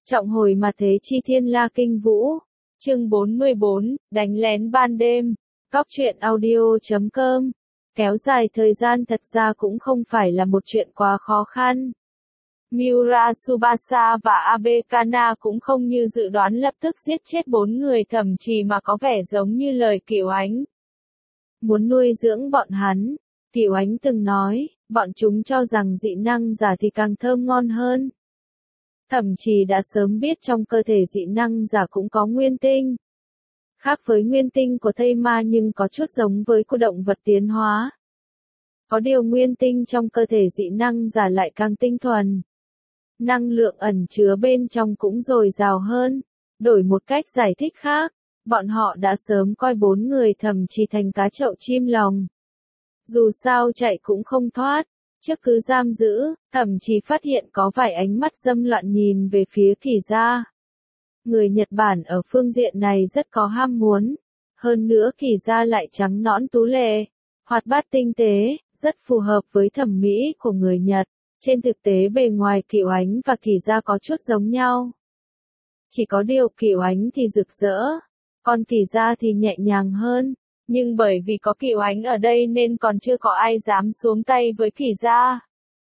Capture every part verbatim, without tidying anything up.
Trọng hồi mặt thế chi thiên la kinh vũ. Chương bốn mươi bốn, đánh lén ban đêm. Cóc truyện audio chấm com. Kéo dài thời gian thật ra cũng không phải là một chuyện quá khó khăn. Miura Tsubasa và Abe Kana cũng không như dự đoán lập tức giết chết bốn người thậm chí mà có vẻ giống như lời Cửu Ánh. Muốn nuôi dưỡng bọn hắn, Cửu Ánh từng nói, bọn chúng cho rằng dị năng giả thì càng thơm ngon hơn. Thậm chí đã sớm biết trong cơ thể dị năng giả cũng có nguyên tinh. Khác với nguyên tinh của Thây Ma nhưng có chút giống với của động vật tiến hóa. Có điều nguyên tinh trong cơ thể dị năng giả lại càng tinh thuần. Năng lượng ẩn chứa bên trong cũng dồi dào hơn. Đổi một cách giải thích khác, bọn họ đã sớm coi bốn người thậm chí thành cá chậu chim lồng. Dù sao chạy cũng không thoát. Trước cứ giam giữ, thậm chí phát hiện có vài ánh mắt dâm loạn nhìn về phía Kỳ gia. Người Nhật Bản ở phương diện này rất có ham muốn. Hơn nữa Kỳ gia lại trắng nõn tú lệ, hoạt bát tinh tế, rất phù hợp với thẩm mỹ của người Nhật. Trên thực tế bề ngoài Cửu Ánh và Kỳ gia có chút giống nhau. Chỉ có điều Cửu Ánh thì rực rỡ, còn Kỳ gia thì nhẹ nhàng hơn. Nhưng bởi vì có Cửu Ánh ở đây nên còn chưa có ai dám xuống tay với Kỳ gia.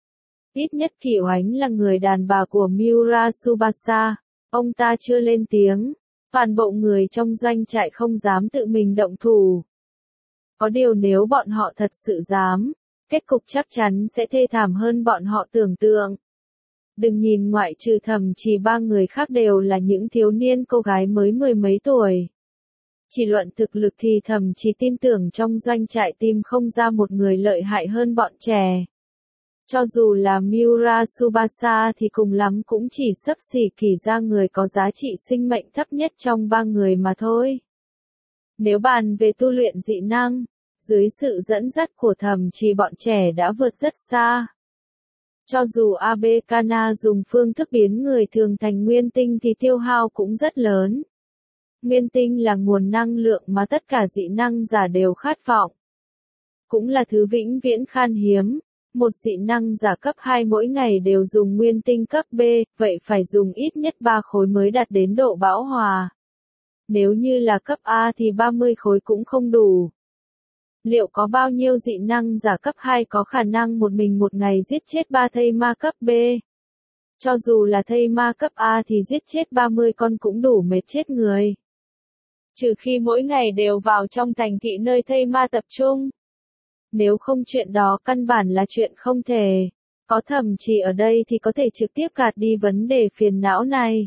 Ít nhất Cửu Ánh là người đàn bà của Miura Tsubasa, ông ta chưa lên tiếng, toàn bộ người trong doanh trại không dám tự mình động thủ. Có điều nếu bọn họ thật sự dám, kết cục chắc chắn sẽ thê thảm hơn bọn họ tưởng tượng. Đừng nhìn ngoại trừ thầm chỉ ba người khác đều là những thiếu niên cô gái mới mười mấy tuổi. Chỉ luận thực lực thì thầm chỉ tin tưởng trong doanh trại tìm không ra một người lợi hại hơn bọn trẻ. Cho dù là Miura Tsubasa thì cùng lắm cũng chỉ xấp xỉ Kỳ gia người có giá trị sinh mệnh thấp nhất trong ba người mà thôi. Nếu bàn về tu luyện dị năng, dưới sự dẫn dắt của thầm chỉ bọn trẻ đã vượt rất xa. Cho dù Abe Kana dùng phương thức biến người thường thành nguyên tinh thì tiêu hao cũng rất lớn. Nguyên tinh là nguồn năng lượng mà tất cả dị năng giả đều khát vọng. Cũng là thứ vĩnh viễn khan hiếm. Một dị năng giả cấp hai mỗi ngày đều dùng nguyên tinh cấp B, vậy phải dùng ít nhất ba khối mới đạt đến độ bão hòa. Nếu như là cấp A thì ba mươi khối cũng không đủ. Liệu có bao nhiêu dị năng giả cấp hai có khả năng một mình một ngày giết chết ba thây ma cấp B? Cho dù là thây ma cấp A thì giết chết ba mươi con cũng đủ mệt chết người. Trừ khi mỗi ngày đều vào trong thành thị nơi thây ma tập trung. Nếu không chuyện đó căn bản là chuyện không thể. Có thậm chí ở đây thì có thể trực tiếp gạt đi vấn đề phiền não này.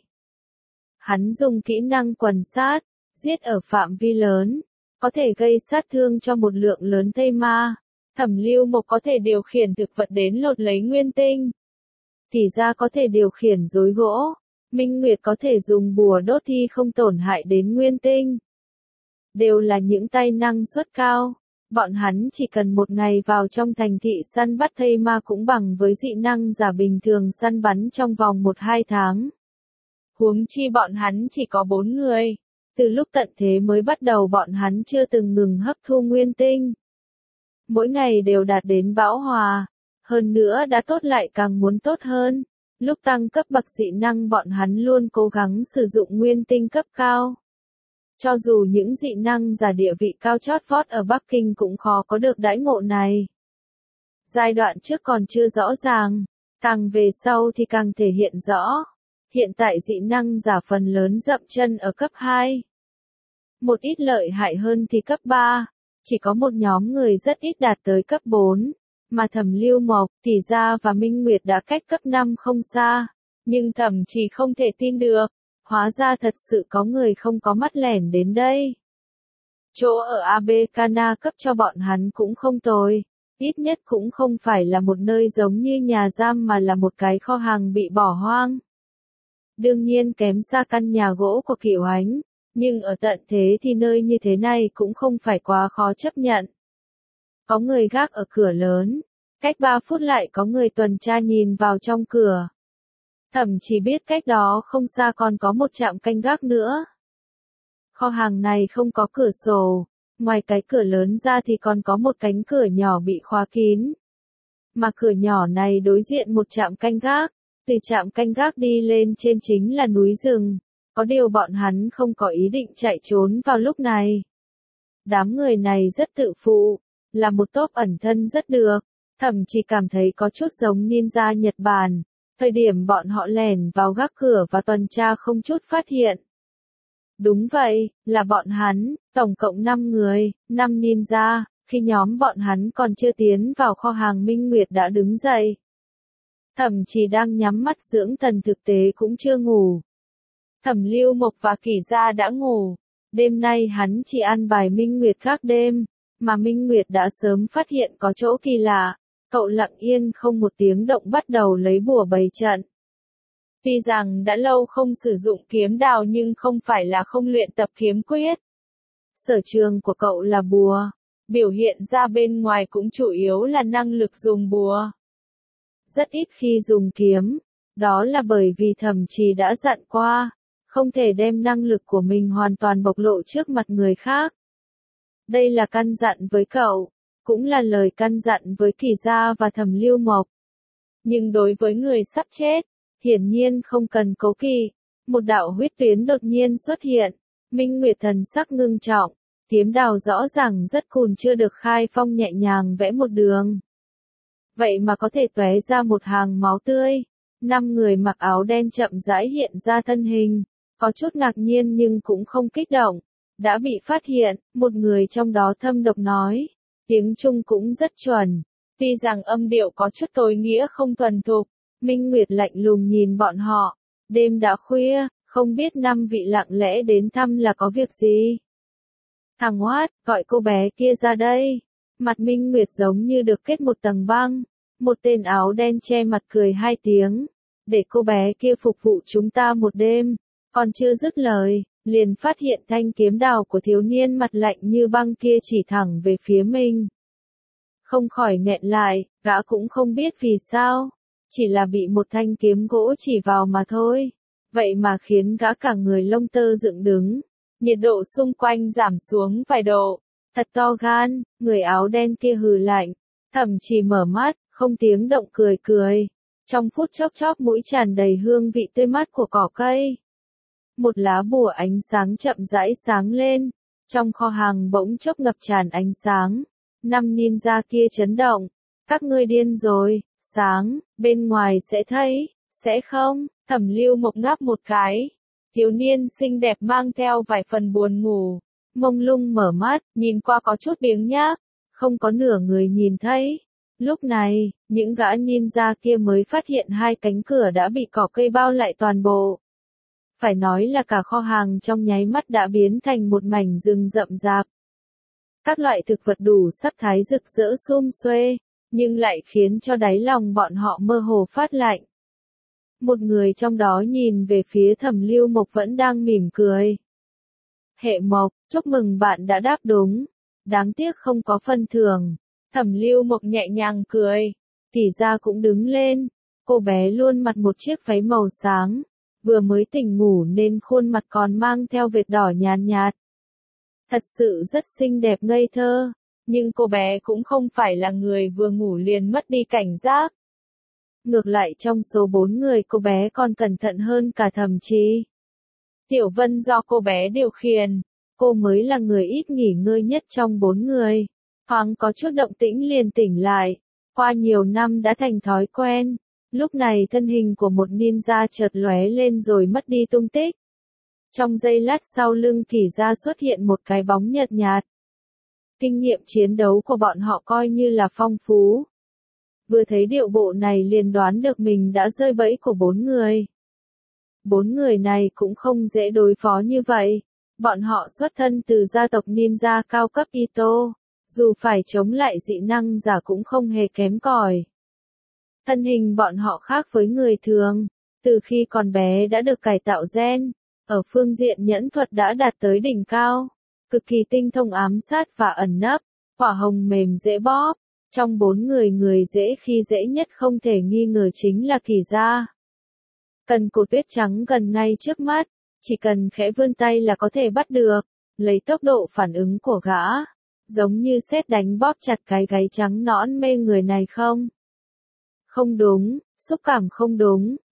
Hắn dùng kỹ năng quần sát, giết ở phạm vi lớn, có thể gây sát thương cho một lượng lớn thây ma. Thẩm Lưu Mộc có thể điều khiển thực vật đến lột lấy nguyên tinh. Thì ra có thể điều khiển rối gỗ. Minh Nguyệt có thể dùng bùa đốt thi không tổn hại đến nguyên tinh. Đều là những tay năng suất cao. Bọn hắn chỉ cần một ngày vào trong thành thị săn bắt thây ma cũng bằng với dị năng giả bình thường săn bắn trong vòng một hai tháng. Huống chi bọn hắn chỉ có bốn người. Từ lúc tận thế mới bắt đầu bọn hắn chưa từng ngừng hấp thu nguyên tinh. Mỗi ngày đều đạt đến bão hòa. Hơn nữa đã tốt lại càng muốn tốt hơn. Lúc tăng cấp bậc dị năng bọn hắn luôn cố gắng sử dụng nguyên tinh cấp cao. Cho dù những dị năng giả địa vị cao chót vót ở Bắc Kinh cũng khó có được đãi ngộ này. Giai đoạn trước còn chưa rõ ràng, càng về sau thì càng thể hiện rõ. Hiện tại dị năng giả phần lớn dậm chân ở cấp hai. Một ít lợi hại hơn thì cấp ba, chỉ có một nhóm người rất ít đạt tới cấp bốn. Mà Thẩm Lưu Mộc, Kỳ gia và Minh Nguyệt đã cách cấp năm không xa. Nhưng thậm chí không thể tin được. Hóa ra thật sự có người không có mắt lẻn đến đây. Chỗ ở Abe Kana cấp cho bọn hắn cũng không tồi. Ít nhất cũng không phải là một nơi giống như nhà giam mà là một cái kho hàng bị bỏ hoang. Đương nhiên kém xa căn nhà gỗ của Cửu Ánh. Nhưng ở tận thế thì nơi như thế này cũng không phải quá khó chấp nhận. Có người gác ở cửa lớn. Cách ba phút lại có người tuần tra nhìn vào trong cửa. Thậm chí biết cách đó không xa còn có một trạm canh gác nữa. Kho hàng này không có cửa sổ, ngoài cái cửa lớn ra thì còn có một cánh cửa nhỏ bị khóa kín. Mà cửa nhỏ này đối diện một trạm canh gác, Từ trạm canh gác đi lên trên chính là núi rừng, có điều bọn hắn không có ý định chạy trốn vào lúc này. Đám người này rất tự phụ, là một tốp ẩn thân rất được, thậm chí cảm thấy có chút giống ninja Nhật Bản, thời điểm bọn họ lẻn vào gác cửa và tuần tra không chút phát hiện. Đúng vậy, là bọn hắn, tổng cộng năm người, năm ninja, khi nhóm bọn hắn còn chưa tiến vào kho hàng Minh Nguyệt đã đứng dậy. Thậm chí đang nhắm mắt dưỡng thần thực tế cũng chưa ngủ. Thẩm Lưu Mộc và Kỷ Gia đã ngủ, đêm nay hắn chỉ ăn bài Minh Nguyệt khác đêm, mà Minh Nguyệt đã sớm phát hiện có chỗ kỳ lạ, cậu lặng yên không một tiếng động bắt đầu lấy bùa bày trận. Tuy rằng đã lâu không sử dụng kiếm đào nhưng không phải là không luyện tập kiếm quyết. Sở trường của cậu là bùa, biểu hiện ra bên ngoài cũng chủ yếu là năng lực dùng bùa. Rất ít khi dùng kiếm, đó là bởi vì thậm chí đã dặn qua, không thể đem năng lực của mình hoàn toàn bộc lộ trước mặt người khác. Đây là căn dặn với cậu, cũng là lời căn dặn với Kỷ Gia và Thẩm Lưu Mộc. Nhưng đối với người sắp chết, hiển nhiên không cần cố kỵ, một đạo huyết tuyến đột nhiên xuất hiện, Minh Nguyệt thần sắc ngưng trọng, kiếm đào rõ ràng rất cùn chưa được khai phong nhẹ nhàng vẽ một đường. Vậy mà có thể tóe ra một hàng máu tươi, năm người mặc áo đen chậm rãi hiện ra thân hình, có chút ngạc nhiên nhưng cũng không kích động, đã bị phát hiện, một người trong đó thâm độc nói, tiếng Trung cũng rất chuẩn, tuy rằng âm điệu có chút tối nghĩa không thuần thục. Minh Nguyệt lạnh lùng nhìn bọn họ, đêm đã khuya, không biết năm vị lặng lẽ đến thăm là có việc gì. Thằng Hoát, gọi cô bé kia ra đây. Mặt Minh Nguyệt giống như được kết một tầng băng, một tên áo đen che mặt cười hai tiếng, để cô bé kia phục vụ chúng ta một đêm, còn chưa dứt lời, liền phát hiện thanh kiếm đào của thiếu niên mặt lạnh như băng kia chỉ thẳng về phía mình. Không khỏi nghẹn lại, gã cũng không biết vì sao. Chỉ là bị một thanh kiếm gỗ chỉ vào mà thôi, vậy mà khiến gã cả người lông tơ dựng đứng, nhiệt độ xung quanh giảm xuống vài độ, thật to gan, người áo đen kia hừ lạnh, thậm chí mở mắt, không tiếng động cười cười, trong phút chốc chóp mũi tràn đầy hương vị tươi mát của cỏ cây. Một lá bùa ánh sáng chậm rãi sáng lên, trong kho hàng bỗng chốc ngập tràn ánh sáng, năm ninja kia chấn động, các ngươi điên rồi. Sáng, bên ngoài sẽ thấy, sẽ không, Thẩm Lưu Mộc ngáp một cái. Thiếu niên xinh đẹp mang theo vài phần buồn ngủ, mông lung mở mắt, nhìn qua có chút biếng nhác, không có nửa người nhìn thấy. Lúc này, những gã ninja kia mới phát hiện hai cánh cửa đã bị cỏ cây bao lại toàn bộ. Phải nói là cả kho hàng trong nháy mắt đã biến thành một mảnh rừng rậm rạp. Các loại thực vật đủ sắc thái rực rỡ sum xuê, nhưng lại khiến cho đáy lòng bọn họ mơ hồ phát lạnh. Một người trong đó nhìn về phía Thẩm Lưu Mộc vẫn đang mỉm cười. Hệ Mộc, chúc mừng bạn đã đáp đúng. Đáng tiếc không có phân thưởng. Thẩm Lưu Mộc nhẹ nhàng cười. Tỷ Gia cũng đứng lên. Cô bé luôn mặc một chiếc váy màu sáng. Vừa mới tỉnh ngủ nên khuôn mặt còn mang theo vệt đỏ nhàn nhạt, nhạt. Thật sự rất xinh đẹp ngây thơ. Nhưng cô bé cũng không phải là người vừa ngủ liền mất đi cảnh giác. Ngược lại trong số bốn người cô bé còn cẩn thận hơn cả Thẩm Trì. Tiểu Vân do cô bé điều khiển, cô mới là người ít nghỉ ngơi nhất trong bốn người. Thoáng có chút động tĩnh liền tỉnh lại, qua nhiều năm đã thành thói quen. Lúc này thân hình của một ninja chợt lóe lên rồi mất đi tung tích. Trong giây lát sau lưng Kỷ Gia xuất hiện một cái bóng nhợt nhạt. Kinh nghiệm chiến đấu của bọn họ coi như là phong phú. Vừa thấy điệu bộ này liền đoán được mình đã rơi bẫy của bốn người. Bốn người này cũng không dễ đối phó như vậy. Bọn họ xuất thân từ gia tộc ninja cao cấp Ito, dù phải chống lại dị năng giả cũng không hề kém cỏi. Thân hình bọn họ khác với người thường, từ khi còn bé đã được cải tạo gen, ở phương diện nhẫn thuật đã đạt tới đỉnh cao. Cực kỳ tinh thông ám sát và ẩn nấp, hỏa hồng mềm dễ bóp. Trong bốn người người dễ khi dễ nhất không thể nghi ngờ chính là Kỷ Gia. Cần cột tuyết trắng gần ngay trước mắt, chỉ cần khẽ vươn tay là có thể bắt được, lấy tốc độ phản ứng của gã, giống như sét đánh bóp chặt cái gáy trắng nõn mê người này không? Không đúng, xúc cảm không đúng,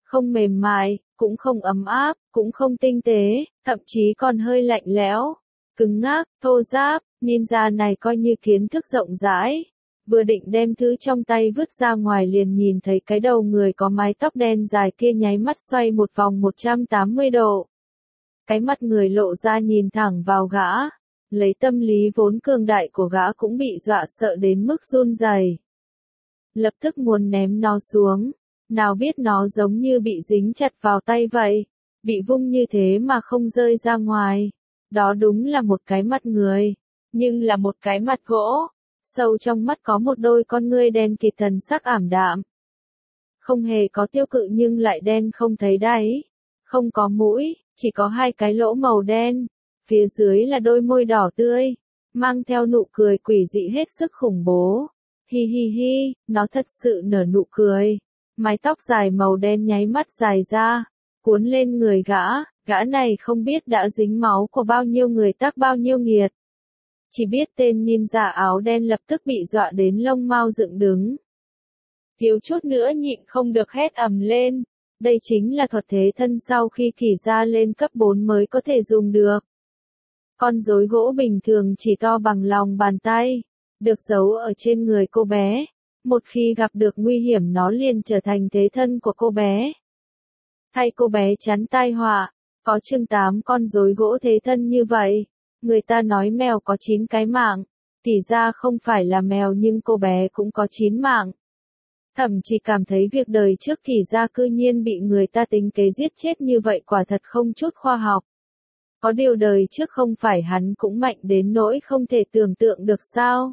Không mềm mại, cũng không ấm áp, cũng không tinh tế, thậm chí còn hơi lạnh lẽo, cứng ngắc, thô ráp. Ninja này coi như kiến thức rộng rãi. Vừa định đem thứ trong tay vứt ra ngoài liền nhìn thấy cái đầu người có mái tóc đen dài kia nháy mắt xoay một vòng một trăm tám mươi độ. Cái mặt người lộ ra nhìn thẳng vào gã, lấy tâm lý vốn cường đại của gã cũng bị dọa sợ đến mức run rẩy. Lập tức muốn ném nó xuống, nào biết nó giống như bị dính chặt vào tay vậy, bị vung như thế mà không rơi ra ngoài. Đó đúng là một cái mặt người, nhưng là một cái mặt gỗ, sâu trong mắt có một đôi con ngươi đen kịt thần sắc ảm đạm. Không hề có tiêu cự nhưng lại đen không thấy đáy, không có mũi, chỉ có hai cái lỗ màu đen, phía dưới là đôi môi đỏ tươi, mang theo nụ cười quỷ dị hết sức khủng bố. Hi hi hi, nó thật sự nở nụ cười. Mái tóc dài màu đen nháy mắt dài ra, cuốn lên người gã, gã này không biết đã dính máu của bao nhiêu người tác bao nhiêu nghiệt. Chỉ biết tên ninja áo đen lập tức bị dọa đến lông mao dựng đứng. Thiếu chút nữa nhịn không được hét ầm lên, đây chính là thuật thế thân sau khi kỳ ra lên cấp bốn mới có thể dùng được. Con rối gỗ bình thường chỉ to bằng lòng bàn tay, được giấu ở trên người cô bé. Một khi gặp được nguy hiểm nó liền trở thành thế thân của cô bé. Thay cô bé chắn tai họa, có chừng tám con rối gỗ thế thân như vậy. Người ta nói mèo có chín cái mạng, thì ra không phải là mèo nhưng cô bé cũng có chín mạng. Thậm chí cảm thấy việc đời trước kỳ ra cư nhiên bị người ta tính kế giết chết như vậy quả thật không chút khoa học. Có điều đời trước không phải hắn cũng mạnh đến nỗi không thể tưởng tượng được sao?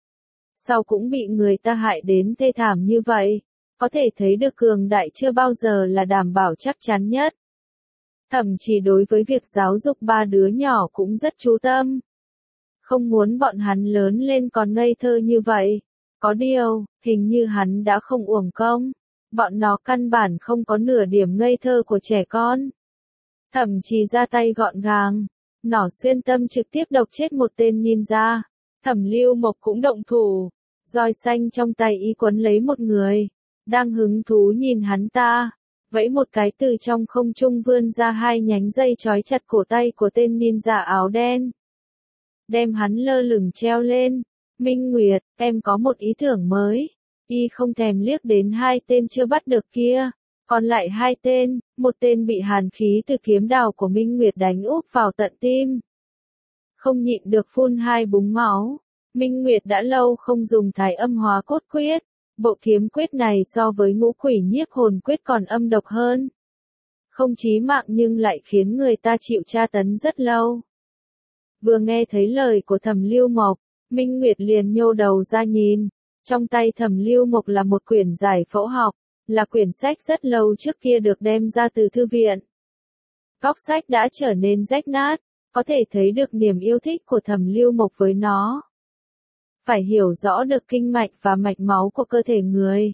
Sao cũng bị người ta hại đến thê thảm như vậy? Có thể thấy được cường đại chưa bao giờ là đảm bảo chắc chắn nhất. Thậm chí đối với việc giáo dục ba đứa nhỏ cũng rất chú tâm. Không muốn bọn hắn lớn lên còn ngây thơ như vậy. Có điều, hình như hắn đã không uổng công. Bọn nó căn bản không có nửa điểm ngây thơ của trẻ con. Thậm chí ra tay gọn gàng. Nỏ xuyên tâm trực tiếp độc chết một tên ninja. Thẩm Lưu Mộc cũng động thủ. Roi xanh trong tay y quấn lấy một người. Đang hứng thú nhìn hắn ta. Vẫy một cái từ trong không trung vươn ra hai nhánh dây trói chặt cổ tay của tên ninja áo đen. Đem hắn lơ lửng treo lên. Minh Nguyệt, em có một ý tưởng mới. Y không thèm liếc đến hai tên chưa bắt được kia. Còn lại hai tên, một tên bị hàn khí từ kiếm đào của Minh Nguyệt đánh úp vào tận tim. Không nhịn được phun hai búng máu. Minh Nguyệt đã lâu không dùng thái âm hóa cốt quyết. Bộ kiếm quyết này so với ngũ quỷ nhiếp hồn quyết còn âm độc hơn. Không chí mạng nhưng lại khiến người ta chịu tra tấn rất lâu. Vừa nghe thấy lời của Thẩm Lưu Mộc, Minh Nguyệt liền nhô đầu ra nhìn. Trong tay Thẩm Lưu Mộc là một quyển giải phẫu học, là quyển sách rất lâu trước kia được đem ra từ thư viện. Góc sách đã trở nên rách nát, có thể thấy được niềm yêu thích của Thẩm Lưu Mộc với nó. Phải hiểu rõ được kinh mạch và mạch máu của cơ thể người.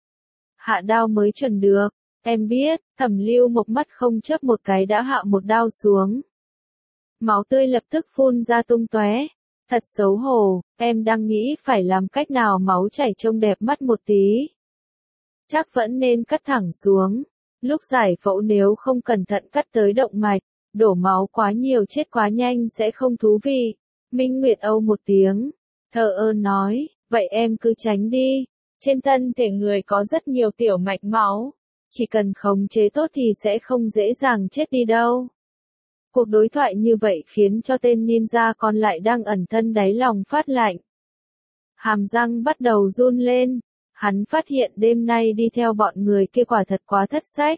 Hạ đao mới chuẩn được, em biết, Thẩm Lưu Mộc mắt không chớp một cái đã hạ một đao xuống. Máu tươi lập tức phun ra tung tóe. Thật xấu hổ, em đang nghĩ phải làm cách nào máu chảy trông đẹp mắt một tí. Chắc vẫn nên cắt thẳng xuống. Lúc giải phẫu nếu không cẩn thận cắt tới động mạch, đổ máu quá nhiều chết quá nhanh sẽ không thú vị. Minh Nguyệt âu một tiếng, thờ ơ nói, vậy em cứ tránh đi. Trên thân thể người có rất nhiều tiểu mạch máu. Chỉ cần khống chế tốt thì sẽ không dễ dàng chết đi đâu. Cuộc đối thoại như vậy khiến cho tên ninja còn lại đang ẩn thân đáy lòng phát lạnh. Hàm răng bắt đầu run lên. Hắn phát hiện đêm nay đi theo bọn người kia quả thật quá thất sách.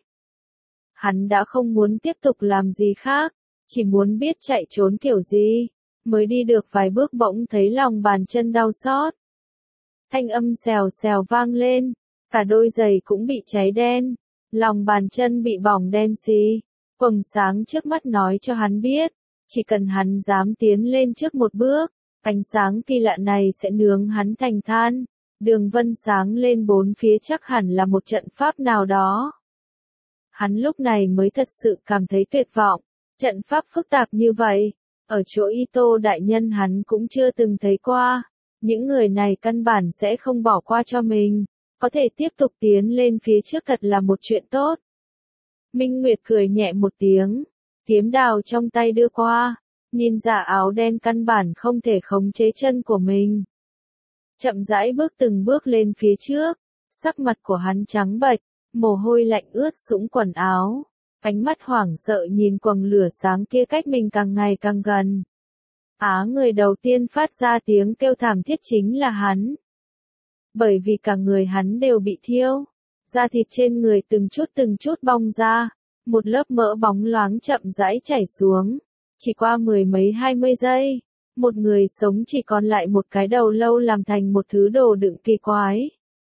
Hắn đã không muốn tiếp tục làm gì khác, chỉ muốn biết chạy trốn kiểu gì. Mới đi được vài bước bỗng thấy lòng bàn chân đau xót. Thanh âm xèo xèo vang lên, cả đôi giày cũng bị cháy đen, lòng bàn chân bị bỏng đen xì. Quầng sáng trước mắt nói cho hắn biết, chỉ cần hắn dám tiến lên trước một bước, ánh sáng kỳ lạ này sẽ nướng hắn thành than. Đường vân sáng lên bốn phía chắc hẳn là một trận pháp nào đó. Hắn lúc này mới thật sự cảm thấy tuyệt vọng, trận pháp phức tạp như vậy, ở chỗ Ito đại nhân hắn cũng chưa từng thấy qua. Những người này căn bản sẽ không bỏ qua cho mình, có thể tiếp tục tiến lên phía trước thật là một chuyện tốt. Minh Nguyệt cười nhẹ một tiếng, kiếm đào trong tay đưa qua, ninja áo đen căn bản không thể khống chế chân của mình. Chậm rãi bước từng bước lên phía trước, sắc mặt của hắn trắng bệch, mồ hôi lạnh ướt sũng quần áo, ánh mắt hoảng sợ nhìn quầng lửa sáng kia cách mình càng ngày càng gần. Á người đầu tiên phát ra tiếng kêu thảm thiết chính là hắn. Bởi vì cả người hắn đều bị thiêu, da thịt trên người từng chút từng chút bong ra, một lớp mỡ bóng loáng chậm rãi chảy xuống. Chỉ qua mười mấy hai mươi giây, một người sống chỉ còn lại một cái đầu lâu làm thành một thứ đồ đựng kỳ quái.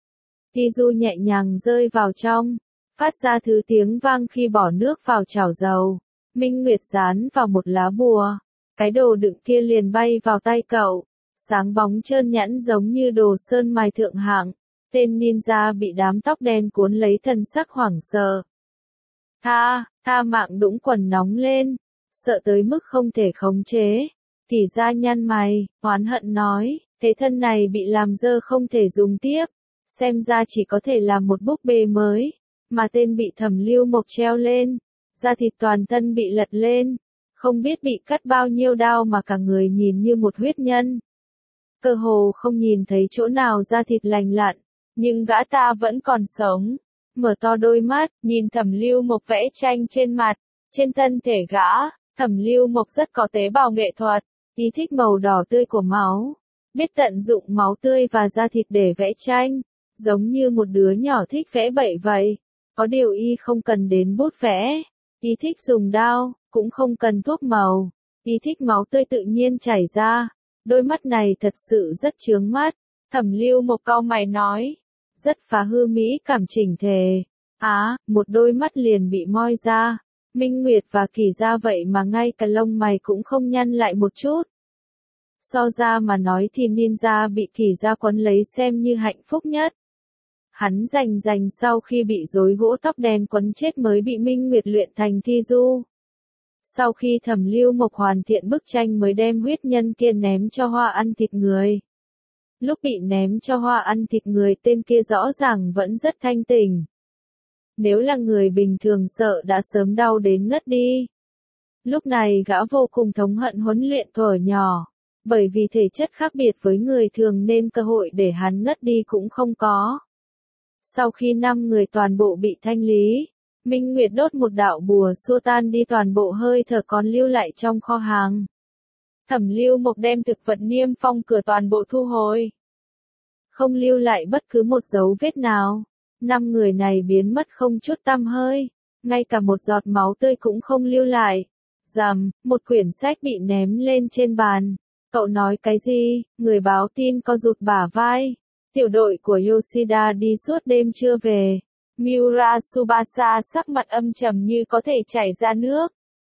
Tizu nhẹ nhàng rơi vào trong, phát ra thứ tiếng vang khi bỏ nước vào chảo dầu. Minh Nguyệt dán vào một lá bùa, cái đồ đựng kia liền bay vào tay cậu, sáng bóng trơn nhẵn giống như đồ sơn mài thượng hạng. Tên ninja bị đám tóc đen cuốn lấy thần sắc hoảng sợ. Tha, tha mạng đũng quần nóng lên, sợ tới mức không thể khống chế. Tỷ gia nhăn mày, oán hận nói, thế thân này bị làm dơ không thể dùng tiếp, xem ra chỉ có thể làm một búp bê mới, mà tên bị Thẩm Lưu Mộc treo lên, da thịt toàn thân bị lật lên, không biết bị cắt bao nhiêu đao mà cả người nhìn như một huyết nhân. Cơ hồ không nhìn thấy chỗ nào da thịt lành lặn, nhưng gã ta vẫn còn sống, mở to đôi mắt, nhìn Thẩm Lưu Mộc vẽ tranh trên mặt, trên thân thể gã. Thẩm Lưu Mộc rất có tế bào nghệ thuật, ý thích màu đỏ tươi của máu, biết tận dụng máu tươi và da thịt để vẽ tranh, giống như một đứa nhỏ thích vẽ bậy vậy. Có điều y không cần đến bút vẽ, y thích dùng dao, cũng không cần thuốc màu, y thích máu tươi tự nhiên chảy ra. Đôi mắt này thật sự rất chướng mắt. Thẩm Lưu Mộc cau mày nói, rất phá hư mỹ cảm chỉnh thể. Á, à, một đôi mắt liền bị moi ra. Minh Nguyệt và Kỳ Gia vậy mà ngay cả lông mày cũng không nhăn lại một chút. So ra mà nói thì ninja bị Kỳ Gia quấn lấy xem như hạnh phúc nhất. Hắn rành rành sau khi bị rối gỗ tóc đen quấn chết mới bị Minh Nguyệt luyện thành thi du. Sau khi Thẩm Lưu Mộc hoàn thiện bức tranh mới đem huyết nhân kia ném cho Hoa ăn thịt người. Lúc bị ném cho Hoa ăn thịt người tên kia rõ ràng vẫn rất thanh tỉnh. Nếu là người bình thường sợ đã sớm đau đến ngất đi. Lúc này gã vô cùng thống hận huấn luyện thuở nhỏ, bởi vì thể chất khác biệt với người thường nên cơ hội để hắn ngất đi cũng không có. Sau khi năm người toàn bộ bị thanh lý, Minh Nguyệt đốt một đạo bùa xua tan đi toàn bộ hơi thở còn lưu lại trong kho hàng. Thẩm Lưu Mộc đem thực vật niêm phong cửa toàn bộ thu hồi, không lưu lại bất cứ một dấu vết nào. Năm người này biến mất không chút tăm hơi, ngay cả một giọt máu tươi cũng không lưu lại. Rầm, một quyển sách bị ném lên trên bàn. Cậu nói cái gì? Người báo tin co rụt bả vai. Tiểu đội của Yoshida đi suốt đêm chưa về. Miura Tsubasa sắc mặt âm trầm như có thể chảy ra nước.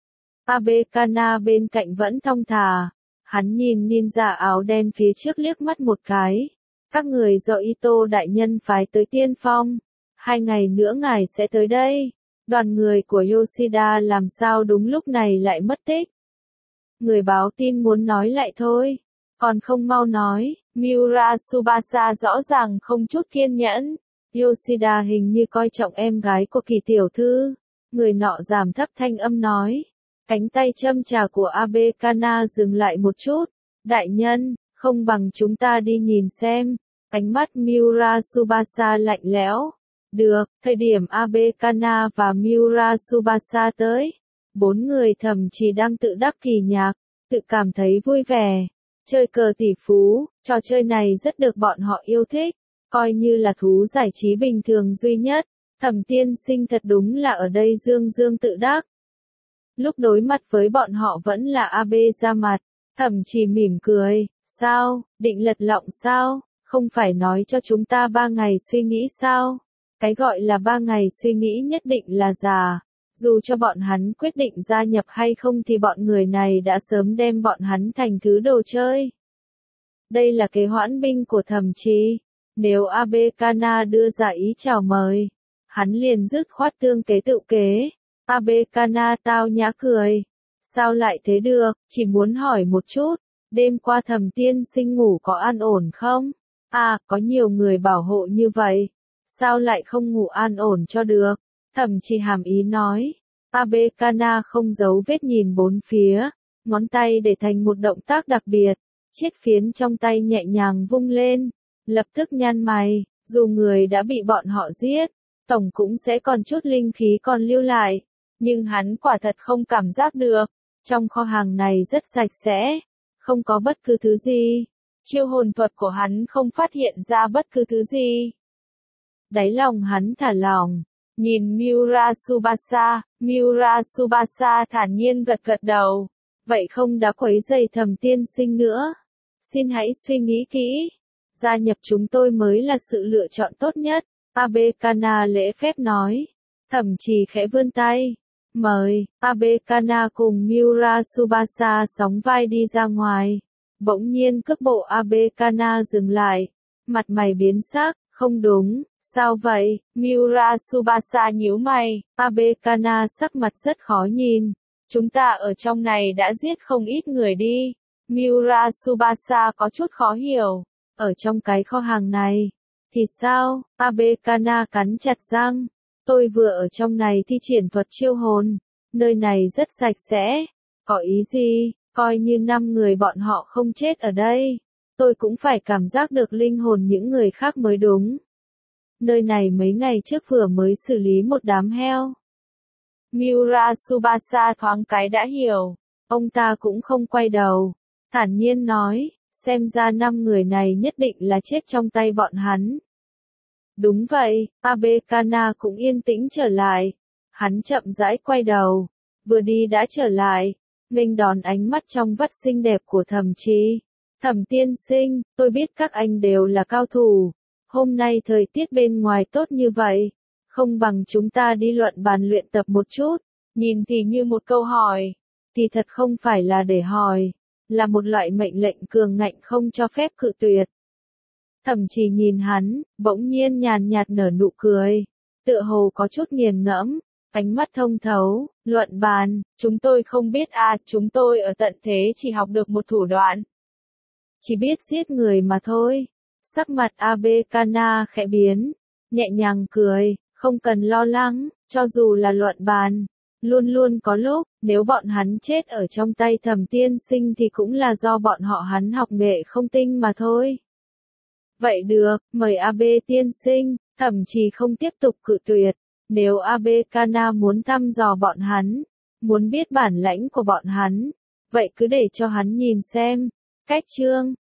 Abekana bên cạnh vẫn thong thả. Hắn nhìn ninja áo đen phía trước liếc mắt một cái. Các người do Ito đại nhân phái tới tiên phong. Hai ngày nữa ngài sẽ tới đây. Đoàn người của Yoshida làm sao đúng lúc này lại mất tích. Người báo tin muốn nói lại thôi. Còn không mau nói. Miura Tsubasa rõ ràng không chút kiên nhẫn. Yoshida hình như coi trọng em gái của Kỳ tiểu thư. Người nọ giảm thấp thanh âm nói. Cánh tay châm trà của Abekana dừng lại một chút. Đại nhân, không bằng chúng ta đi nhìn xem. Ánh mắt Miura Tsubasa lạnh lẽo. Được, thời điểm Abekana và Miura Tsubasa tới. Bốn người thậm chí đang tự đắc kỳ nhạc, tự cảm thấy vui vẻ. Chơi cờ tỷ phú, trò chơi này rất được bọn họ yêu thích. Coi như là thú giải trí bình thường duy nhất. Thẩm tiên sinh thật đúng là ở đây dương dương tự đắc. Lúc đối mặt với bọn họ vẫn là Abe ra mặt. Thẩm chỉ mỉm cười. Sao, định lật lọng sao? Không phải nói cho chúng ta ba ngày suy nghĩ sao? Cái gọi là ba ngày suy nghĩ nhất định là già. Dù cho bọn hắn quyết định gia nhập hay không thì bọn người này đã sớm đem bọn hắn thành thứ đồ chơi. Đây là kế hoãn binh của Thẩm Trì. Nếu Abekana đưa ra ý chào mời, hắn liền dứt khoát tương kế tự kế. Abekana tao nhã cười. Sao lại thế được, chỉ muốn hỏi một chút. Đêm qua Thẩm tiên sinh ngủ có an ổn không? À, có nhiều người bảo hộ như vậy. Sao lại không ngủ an ổn cho được? Thẩm Trì hàm ý nói. Abekana không giấu vết nhìn bốn phía, ngón tay để thành một động tác đặc biệt, chiếc phiến trong tay nhẹ nhàng vung lên, lập tức nhăn mày, dù người đã bị bọn họ giết, tổng cũng sẽ còn chút linh khí còn lưu lại, nhưng hắn quả thật không cảm giác được, trong kho hàng này rất sạch sẽ, không có bất cứ thứ gì, chiêu hồn thuật của hắn không phát hiện ra bất cứ thứ gì. Đáy lòng hắn thả lỏng. Nhìn Miura Tsubasa, Miura Tsubasa thản nhiên gật gật đầu. Vậy không đã quấy rầy Thẩm tiên sinh nữa. Xin hãy suy nghĩ kỹ. Gia nhập chúng tôi mới là sự lựa chọn tốt nhất. Abekana lễ phép nói. Thẩm Trì khẽ vươn tay. Mời, Abekana cùng Miura Tsubasa sóng vai đi ra ngoài. Bỗng nhiên cước bộ Abekana dừng lại. Mặt mày biến sắc, không đúng. Sao vậy? Miura Tsubasa nhíu mày, Abekana sắc mặt rất khó nhìn. Chúng ta ở trong này đã giết không ít người đi. Miura Tsubasa có chút khó hiểu. Ở trong cái kho hàng này. Thì sao? Abekana cắn chặt răng. Tôi vừa ở trong này thi triển thuật chiêu hồn. Nơi này rất sạch sẽ. Có ý gì? Coi như năm người bọn họ không chết ở đây. Tôi cũng phải cảm giác được linh hồn những người khác mới đúng. Nơi này mấy ngày trước vừa mới xử lý một đám heo. Miura Tsubasa thoáng cái đã hiểu. Ông ta cũng không quay đầu. Thản nhiên nói, xem ra năm người này nhất định là chết trong tay bọn hắn. Đúng vậy, Abekana cũng yên tĩnh trở lại. Hắn chậm rãi quay đầu. Vừa đi đã trở lại. Nghênh đón ánh mắt trong vắt xinh đẹp của Thẩm Trì. Thẩm tiên sinh, tôi biết các anh đều là cao thủ. Hôm nay thời tiết bên ngoài tốt như vậy, không bằng chúng ta đi luận bàn luyện tập một chút, nhìn thì như một câu hỏi, thì thật không phải là để hỏi, là một loại mệnh lệnh cường ngạnh không cho phép cự tuyệt. Thẩm Trì nhìn hắn, bỗng nhiên nhàn nhạt nở nụ cười, tựa hồ có chút nghiền ngẫm, ánh mắt thông thấu, luận bàn, chúng tôi không biết à, chúng tôi ở tận thế chỉ học được một thủ đoạn. Chỉ biết giết người mà thôi. Sắc mặt Abekana khẽ biến, nhẹ nhàng cười, không cần lo lắng, cho dù là luận bàn, luôn luôn có lúc, nếu bọn hắn chết ở trong tay Thẩm tiên sinh thì cũng là do bọn họ hắn học nghệ không tinh mà thôi. Vậy được, mời Abe tiên sinh, Thẩm Trì không tiếp tục cự tuyệt, nếu Abekana muốn thăm dò bọn hắn, muốn biết bản lãnh của bọn hắn, vậy cứ để cho hắn nhìn xem. Cách chương